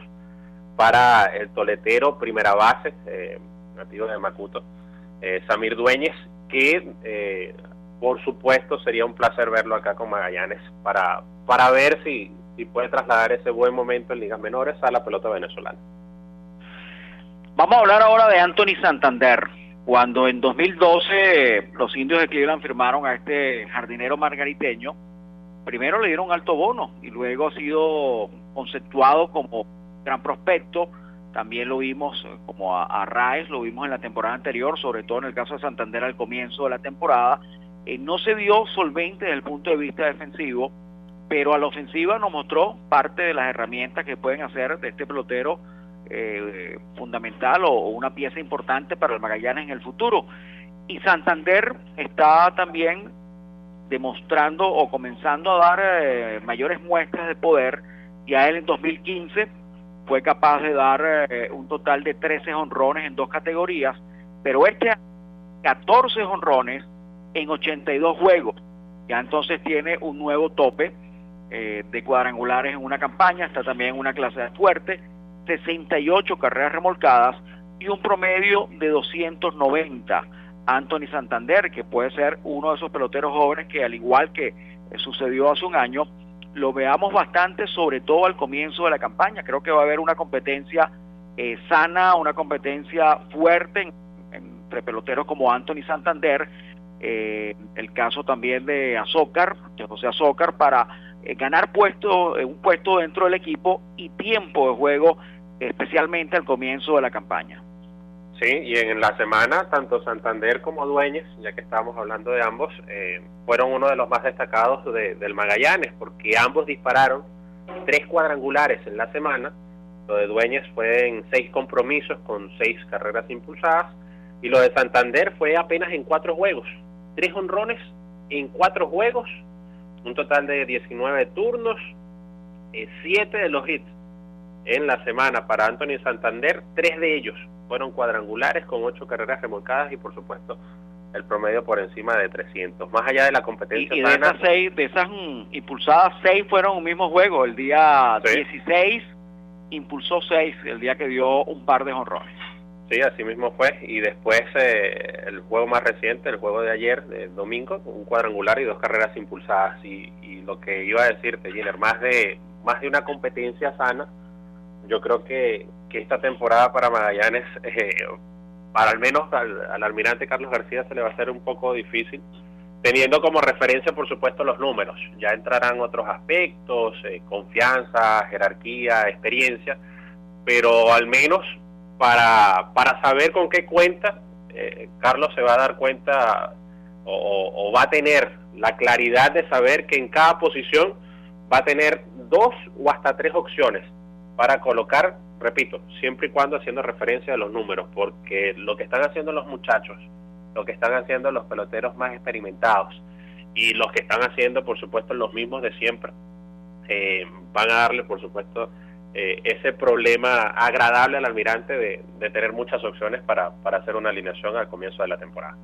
para el toletero primera base, eh, nativo de Macuto, eh, Samir Dueñas, que eh, por supuesto sería un placer verlo acá con Magallanes para, para ver si y puede trasladar ese buen momento en ligas menores a la pelota venezolana. Vamos a hablar ahora de Anthony Santander. Cuando en dos mil doce los indios de Cleveland firmaron a este jardinero margariteño, primero le dieron un alto bono y luego ha sido conceptuado como gran prospecto. También lo vimos como a, a Raes, lo vimos en la temporada anterior, sobre todo en el caso de Santander al comienzo de la temporada. Eh, no se vio solvente desde el punto de vista defensivo, pero a la ofensiva nos mostró parte de las herramientas que pueden hacer de este pelotero eh, fundamental o, o una pieza importante para el Magallanes en el futuro. Y Santander está también demostrando o comenzando a dar eh, mayores muestras de poder. Ya él en dos mil quince fue capaz de dar eh, un total de trece jonrones en dos categorías, pero este año catorce jonrones en ochenta y dos juegos. Ya entonces tiene un nuevo tope Eh, de cuadrangulares en una campaña, está también en una clase fuerte, sesenta y ocho carreras remolcadas y un promedio de doscientos noventa. Anthony Santander, que puede ser uno de esos peloteros jóvenes que, al igual que eh, sucedió hace un año, lo veamos bastante, sobre todo al comienzo de la campaña. Creo que va a haber una competencia eh, sana, una competencia fuerte en, entre peloteros como Anthony Santander, eh, el caso también de Azócar, de José Azócar, para ganar puesto, un puesto dentro del equipo y tiempo de juego, especialmente al comienzo de la campaña. Sí, y en la semana, tanto Santander como Dueñas, ya que estábamos hablando de ambos, eh, fueron uno de los más destacados de, del Magallanes, porque ambos dispararon tres cuadrangulares en la semana. Lo de Dueñas fue en seis compromisos con seis carreras impulsadas, y lo de Santander fue apenas en cuatro juegos. Tres honrones en cuatro juegos, un total de diecinueve turnos, eh, siete de los hits en la semana para Anthony Santander, tres de ellos fueron cuadrangulares con ocho carreras remolcadas y por supuesto el promedio por encima de trescientos. Más allá de la competencia y, y de sana, esas seis, de esas mm, impulsadas, seis fueron un mismo juego. El día sí. dieciséis impulsó seis, el día que dio un par de jonrones. Sí, así mismo fue. Y después eh, el juego más reciente, el juego de ayer, de domingo, un cuadrangular y dos carreras impulsadas. Y, y lo que iba a decirte, Giner, más de más de una competencia sana, yo creo que, que esta temporada para Magallanes, eh, para al menos al, al almirante Carlos García se le va a hacer un poco difícil, teniendo como referencia, por supuesto, los números. Ya entrarán otros aspectos, eh, confianza, jerarquía, experiencia, pero al menos para, para saber con qué cuenta, eh, Carlos se va a dar cuenta o, o, o va a tener la claridad de saber que en cada posición va a tener dos o hasta tres opciones para colocar, repito, siempre y cuando haciendo referencia a los números, porque lo que están haciendo los muchachos, lo que están haciendo los peloteros más experimentados y los que están haciendo, por supuesto, los mismos de siempre, eh, van a darle, por supuesto, eh, ese problema agradable al almirante de, de tener muchas opciones para, para hacer una alineación al comienzo de la temporada.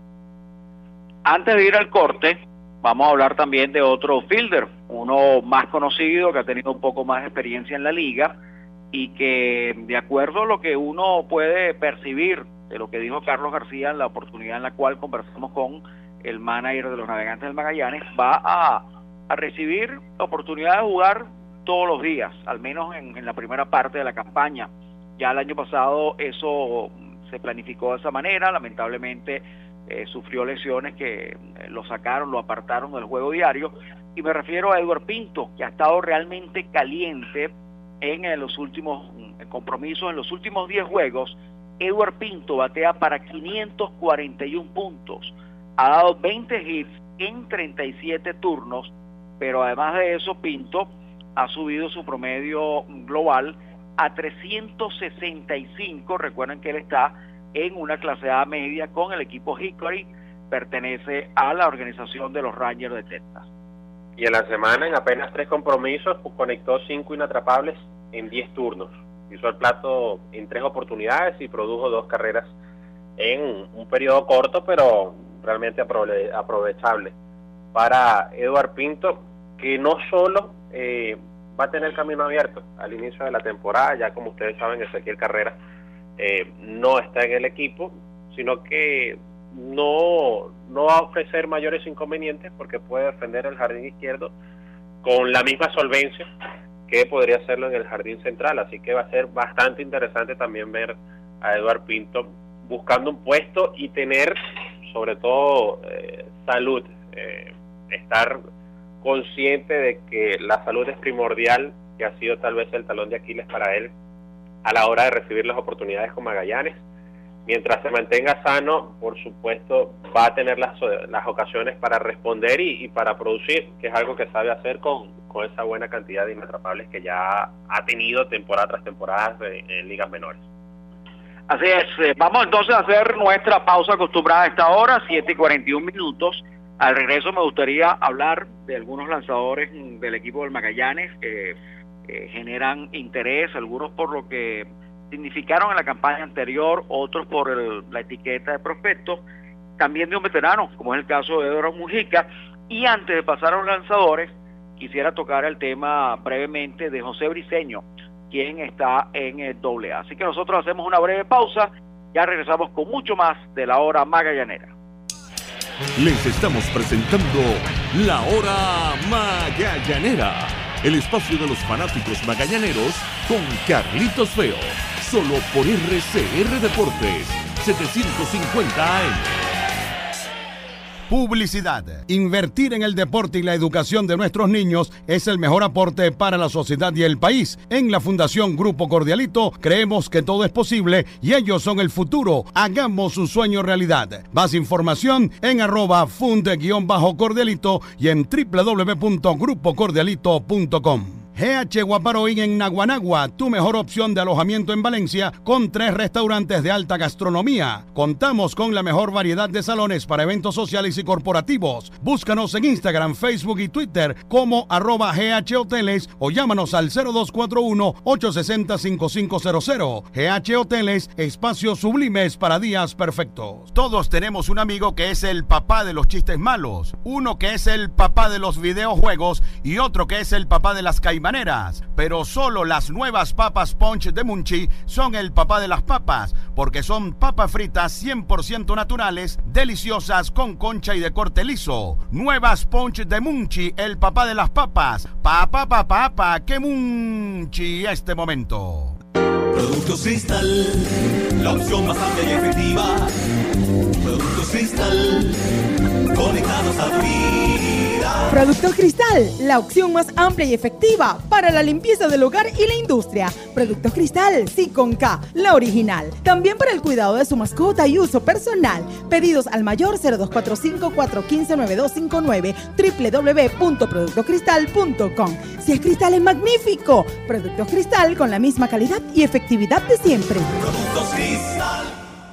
Antes de ir al corte, vamos a hablar también de otro fielder, uno más conocido, que ha tenido un poco más de experiencia en la liga, y que de acuerdo a lo que uno puede percibir de lo que dijo Carlos García en la oportunidad en la cual conversamos con el manager de los Navegantes del Magallanes, va a, a recibir la oportunidad de jugar todos los días, al menos en, en la primera parte de la campaña. Ya el año pasado eso se planificó de esa manera, lamentablemente eh, sufrió lesiones que eh, lo sacaron, lo apartaron del juego diario, y me refiero a Edward Pinto, que ha estado realmente caliente en los últimos compromisos, en los últimos diez juegos. Edward Pinto batea para quinientos cuarenta y uno puntos, ha dado veinte hits en treinta y siete turnos, pero además de eso Pinto ha subido su promedio global a trescientos sesenta y cinco. Recuerden que él está en una clase A media con el equipo Hickory, pertenece a la organización de los Rangers de Texas. Y en la semana, en apenas tres compromisos, pues, conectó cinco inatrapables en diez turnos. Hizo el plato en tres oportunidades y produjo dos carreras en un periodo corto, pero realmente aprove aprovechable para Edward Pinto, que no solo eh, va a tener camino abierto al inicio de la temporada, ya como ustedes saben, Ezequiel Carrera eh, no está en el equipo, sino que no, no va a ofrecer mayores inconvenientes porque puede defender el jardín izquierdo con la misma solvencia que podría hacerlo en el jardín central, así que va a ser bastante interesante también ver a Edward Pinto buscando un puesto y tener sobre todo eh, salud, eh, estar consciente de que la salud es primordial, que ha sido tal vez el talón de Aquiles para él a la hora de recibir las oportunidades con Magallanes. Mientras se mantenga sano, por supuesto, va a tener las, las ocasiones para responder y, y para producir, que es algo que sabe hacer con, con esa buena cantidad de inatrapables que ya ha tenido temporada tras temporada en, en ligas menores. Así es, vamos entonces a hacer nuestra pausa acostumbrada a esta hora, siete y cuarenta y un minutos. Al regreso me gustaría hablar de algunos lanzadores del equipo del Magallanes que eh, generan interés, algunos por lo que significaron en la campaña anterior, otros por el, la etiqueta de prospecto, también de un veterano, como es el caso de Eduardo Mujica. Y antes de pasar a los lanzadores, quisiera tocar el tema brevemente de José Briceño, quien está en el doble A. Así que nosotros hacemos una breve pausa, ya regresamos con mucho más de la Hora Magallanera. Les estamos presentando la Hora Magallanera, el espacio de los fanáticos magallaneros con Carlitos Feo. Solo por R C R Deportes, setecientos cincuenta A M. Publicidad. Invertir en el deporte y la educación de nuestros niños es el mejor aporte para la sociedad y el país. En la Fundación Grupo Cordialito creemos que todo es posible y ellos son el futuro. Hagamos su sueño realidad. Más información en arroba fund-cordialito y en doble u doble u doble u punto grupo cordialito punto com. G H Guaparoín en Naguanagua, tu mejor opción de alojamiento en Valencia, con tres restaurantes de alta gastronomía. Contamos con la mejor variedad de salones para eventos sociales y corporativos. Búscanos en Instagram, Facebook y Twitter como arroba G H Hoteles o llámanos al cero dos cuatro uno, ocho seis cero, cinco cinco cero cero. G H Hoteles, espacios sublimes para días perfectos. Todos tenemos un amigo que es el papá de los chistes malos, uno que es el papá de los videojuegos y otro que es el papá de las caimanas. Maneras, pero solo las nuevas papas Punch de Munchi son el papá de las papas, porque son papas fritas cien por ciento naturales, deliciosas con concha y de corte liso. Nuevas Punch de Munchi, el papá de las papas. Papá, papá, papá, que Munchi este momento. Productos Cristal, la opción más amplia y efectiva. Productos Cristal, conectados a tu vida. Productos Cristal, la opción más amplia y efectiva para la limpieza del hogar y la industria. Productos Cristal, sí con K, la original. También para el cuidado de su mascota y uso personal. Pedidos al mayor cero dos cuatro cinco, cuatro uno cinco, nueve dos cinco nueve, doble u doble u doble u punto productos cristal punto com. Si es cristal es magnífico. Productos Cristal con la misma calidad y efectividad de siempre. Productos Cristal.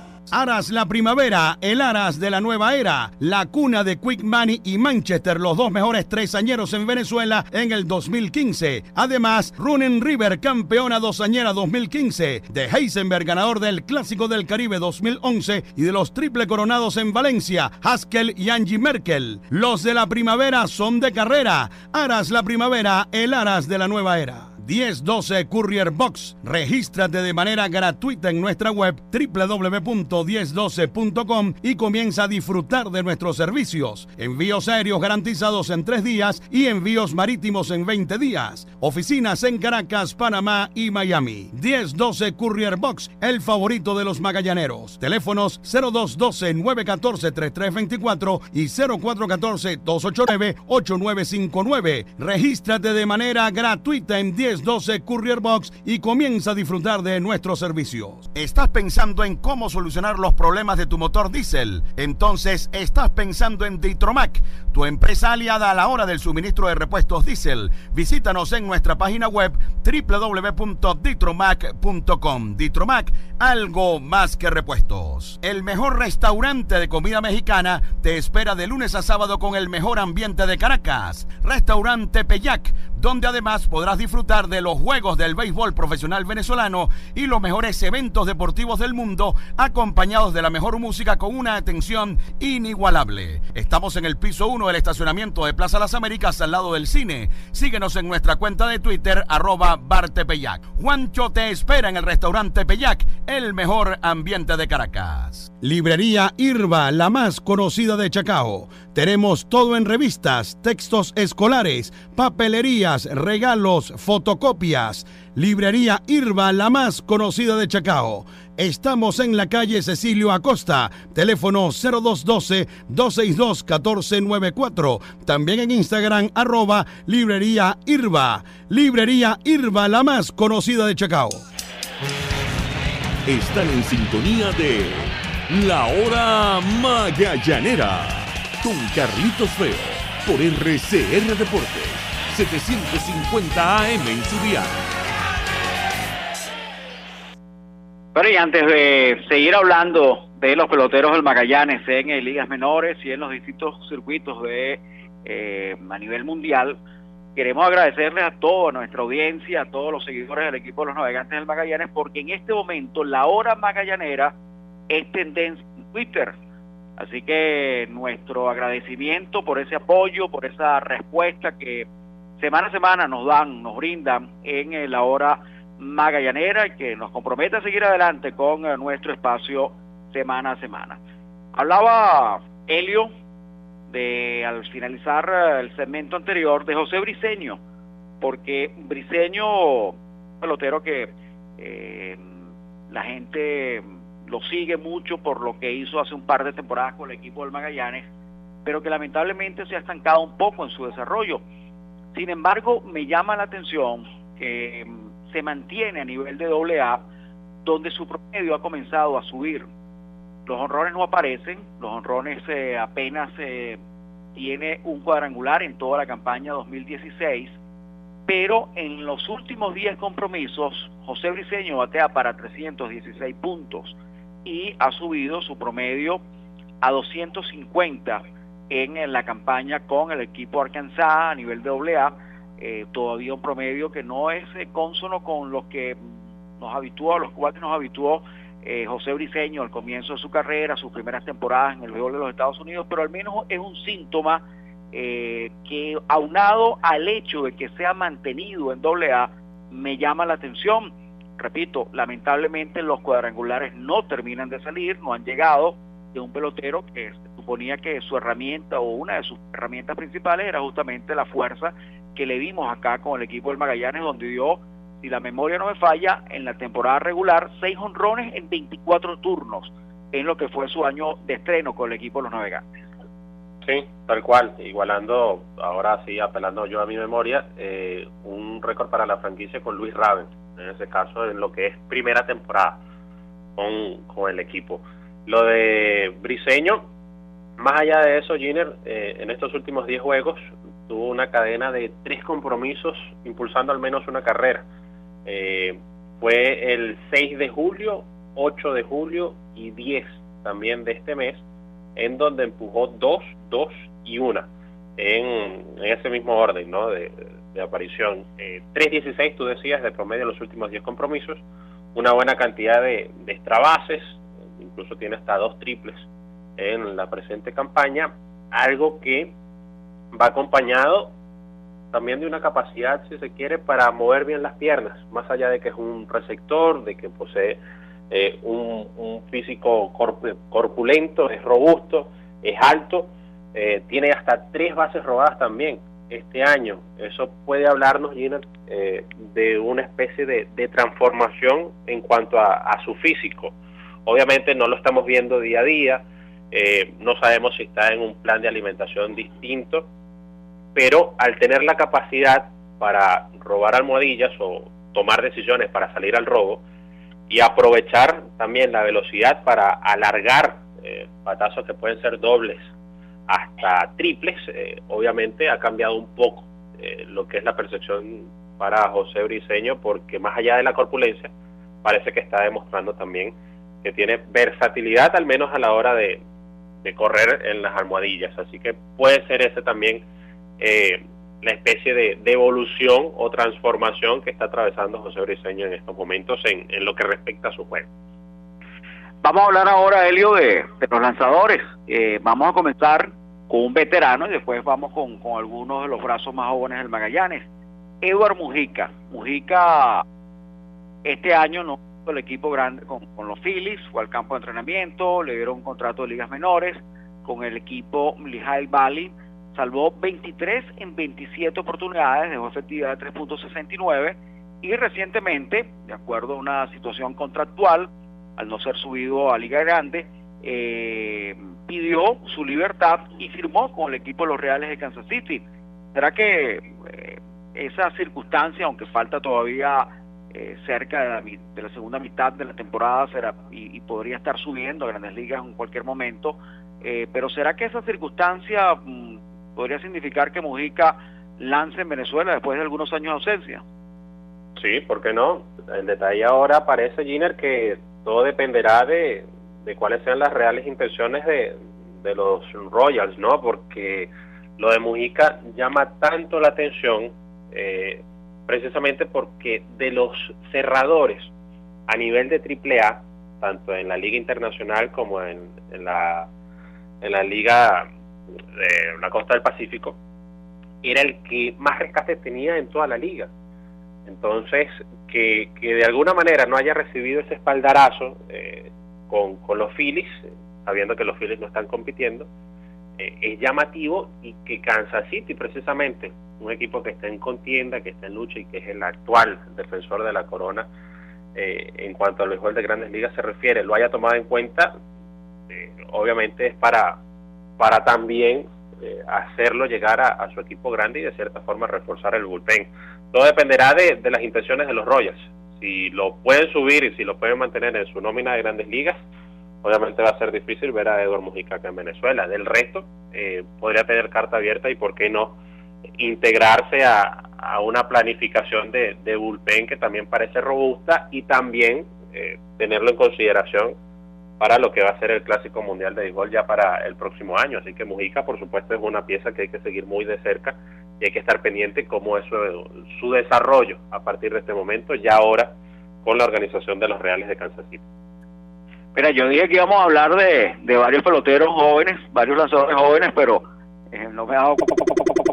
Aras la primavera, el Aras de la nueva era, la cuna de Quick Money y Manchester, los dos mejores tresañeros en Venezuela en el dos mil quince. Además, Running River, campeona dosañera dos mil quince, de Heisenberg, ganador del Clásico del Caribe dos mil once y de los triple coronados en Valencia, Haskell y Angie Merkel. Los de la primavera son de carrera. Aras la primavera, el Aras de la nueva era. diez doce Courier Box. Regístrate de manera gratuita en nuestra web doble u doble u doble u punto diez doce punto com y comienza a disfrutar de nuestros servicios. Envíos aéreos garantizados en tres días y envíos marítimos en veinte días. Oficinas en Caracas, Panamá y Miami. diez doce Courier Box, el favorito de los magallaneros. Teléfonos cero dos uno dos, nueve uno cuatro, tres tres dos cuatro y cero cuatro uno cuatro, dos ocho nueve, ocho nueve cinco nueve. Regístrate de manera gratuita en diez doce Courier Box y comienza a disfrutar de nuestros servicios. ¿Estás pensando en cómo solucionar los problemas de tu motor diésel? Entonces estás pensando en Ditromac, tu empresa aliada a la hora del suministro de repuestos diésel. Visítanos en nuestra página web doble u doble u doble u punto ditromac punto com. Ditromac, algo más que repuestos. El mejor restaurante de comida mexicana te espera de lunes a sábado con el mejor ambiente de Caracas. Restaurante Peyac, donde además podrás disfrutar de los juegos del béisbol profesional venezolano y los mejores eventos deportivos del mundo, acompañados de la mejor música con una atención inigualable. Estamos en el piso uno del estacionamiento de Plaza Las Américas, al lado del cine. Síguenos en nuestra cuenta de Twitter, arroba Bartepeyac. Juancho te espera en el restaurante Peyac, el mejor ambiente de Caracas. Librería Irba, la más conocida de Chacao. Tenemos todo en revistas, textos escolares, papelerías, regalos, fotocopias. Librería Irba, la más conocida de Chacao. Estamos en la calle Cecilio Acosta, teléfono cero dos uno dos, dos seis dos, uno cuatro nueve cuatro. También en Instagram, arroba Librería Irba. Librería Irba, la más conocida de Chacao. Están en sintonía de La Hora Magallanera con Carlitos Feo por R C R Deportes, setecientos cincuenta A M en su dial. Pero y antes de seguir hablando de los peloteros del Magallanes en eh, ligas menores y en los distintos circuitos de eh, a nivel mundial, queremos agradecerles a toda nuestra audiencia, a todos los seguidores del equipo de los Navegantes del Magallanes, porque en este momento la hora magallanera es tendencia en Twitter. Así que nuestro agradecimiento por ese apoyo, por esa respuesta que semana a semana nos dan, nos brindan en eh, la hora magallanera, y que nos compromete a seguir adelante con eh, nuestro espacio semana a semana. Hablaba Helio de, al finalizar eh, el segmento anterior, de José Briceño, porque Briceño, pelotero que eh, la gente lo sigue mucho por lo que hizo hace un par de temporadas con el equipo del Magallanes, pero que lamentablemente se ha estancado un poco en su desarrollo. Sin embargo, me llama la atención que mm, se mantiene a nivel de doble A, donde su promedio ha comenzado a subir. Los honrones no aparecen, los honrones eh, apenas eh, tiene un cuadrangular en toda la campaña dos mil dieciséis, pero en los últimos diez compromisos, José Briceño batea para trescientos dieciséis puntos y ha subido su promedio a doscientos cincuenta en, en la campaña con el equipo Arkansas a nivel de doble A, eh, todavía un promedio que no es eh, cónsono con los que nos habituó, a los cuales nos habituó eh, José Briceño al comienzo de su carrera, sus primeras temporadas en el béisbol de los Estados Unidos, pero al menos es un síntoma eh, que, aunado al hecho de que se ha mantenido en doble A, me llama la atención. Repito, lamentablemente los cuadrangulares no terminan de salir, no han llegado de un pelotero que se suponía que su herramienta o una de sus herramientas principales era justamente la fuerza que le vimos acá con el equipo del Magallanes, donde dio, si la memoria no me falla, en la temporada regular, seis jonrones en veinticuatro turnos, en lo que fue su año de estreno con el equipo de los Navegantes. Sí, tal cual, igualando, ahora sí, apelando yo a mi memoria, eh, un récord para la franquicia con Luis Raven, en ese caso, en lo que es primera temporada con, con el equipo. Lo de Briceño, más allá de eso, Giner, eh, en estos últimos diez juegos, tuvo una cadena de tres compromisos impulsando al menos una carrera. Eh, fue el seis de julio, ocho de julio y diez también de este mes, en donde empujó dos, dos y una en, en ese mismo orden, ¿no? de, de aparición. Eh, tres dieciséis, tú decías, de promedio en los últimos diez compromisos, una buena cantidad de, de extra bases, incluso tiene hasta dos triples en la presente campaña, algo que va acompañado también de una capacidad, si se quiere, para mover bien las piernas, más allá de que es un receptor, de que posee eh, un, un físico corp- corpulento, es robusto, es alto, eh, tiene hasta tres bases robadas también este año. Eso puede hablarnos, Gina, eh, de una especie de, de transformación en cuanto a, a su físico. Obviamente no lo estamos viendo día a día, eh, no sabemos si está en un plan de alimentación distinto, pero al tener la capacidad para robar almohadillas o tomar decisiones para salir al robo y aprovechar también la velocidad para alargar eh, patazos que pueden ser dobles hasta triples, eh, obviamente ha cambiado un poco eh, lo que es la percepción para José Briceño, porque más allá de la corpulencia parece que está demostrando también que tiene versatilidad, al menos a la hora de, de correr en las almohadillas. Así que puede ser ese también eh, la especie de, de evolución o transformación que está atravesando José Briceño en estos momentos en, en lo que respecta a su juego. Vamos a hablar ahora, Helio, de, de los lanzadores. Eh, vamos a comenzar con un veterano y después vamos con, con algunos de los brazos más jóvenes del Magallanes. Edward Mujica. Mujica este año no el equipo grande con, con los Phillies, fue al campo de entrenamiento, le dieron un contrato de ligas menores, con el equipo Lehigh Valley, salvó veintitrés en veintisiete oportunidades, dejó efectividad de tres punto sesenta y nueve, y recientemente, de acuerdo a una situación contractual, al no ser subido a Liga Grande, eh, pidió su libertad y firmó con el equipo de los Reales de Kansas City. ¿Será que eh, esa circunstancia, aunque falta todavía Eh, cerca de la, de la segunda mitad de la temporada será y, y podría estar subiendo a Grandes Ligas en cualquier momento, eh, pero ¿será que esa circunstancia mmm, podría significar que Mujica lance en Venezuela después de algunos años de ausencia? Sí, ¿por qué no? El detalle ahora parece, Giner, que todo dependerá de, de cuáles sean las reales intenciones de, de los Royals, ¿no? Porque lo de Mujica llama tanto la atención, eh, precisamente porque de los cerradores a nivel de triple A, tanto en la Liga Internacional como en, en la en la Liga de la Costa del Pacífico, era el que más rescates tenía en toda la liga. Entonces, que, que de alguna manera no haya recibido ese espaldarazo eh, con, con los Phillies, sabiendo que los Phillies no están compitiendo, eh, es llamativo, y que Kansas City, precisamente, un equipo que está en contienda, que está en lucha y que es el actual defensor de la corona eh, en cuanto al béisbol de Grandes Ligas se refiere, lo haya tomado en cuenta, eh, obviamente es para, para también eh, hacerlo llegar a, a su equipo grande y de cierta forma reforzar el bullpen. Todo dependerá de, de las intenciones de los Royals. Si lo pueden subir y si lo pueden mantener en su nómina de Grandes Ligas, obviamente va a ser difícil ver a Edward Mujica acá en Venezuela. Del resto, eh, podría tener carta abierta y por qué no integrarse a, a una planificación de, de bullpen que también parece robusta y también eh, tenerlo en consideración para lo que va a ser el Clásico Mundial de Béisbol ya para el próximo año. Así que Mujica, por supuesto, es una pieza que hay que seguir muy de cerca y hay que estar pendiente cómo es su, su desarrollo a partir de este momento, ya ahora con la organización de los Reales de Kansas City. Mira, yo dije que íbamos a hablar de, de varios peloteros jóvenes, varios lanzadores jóvenes, pero eh, no me ha dado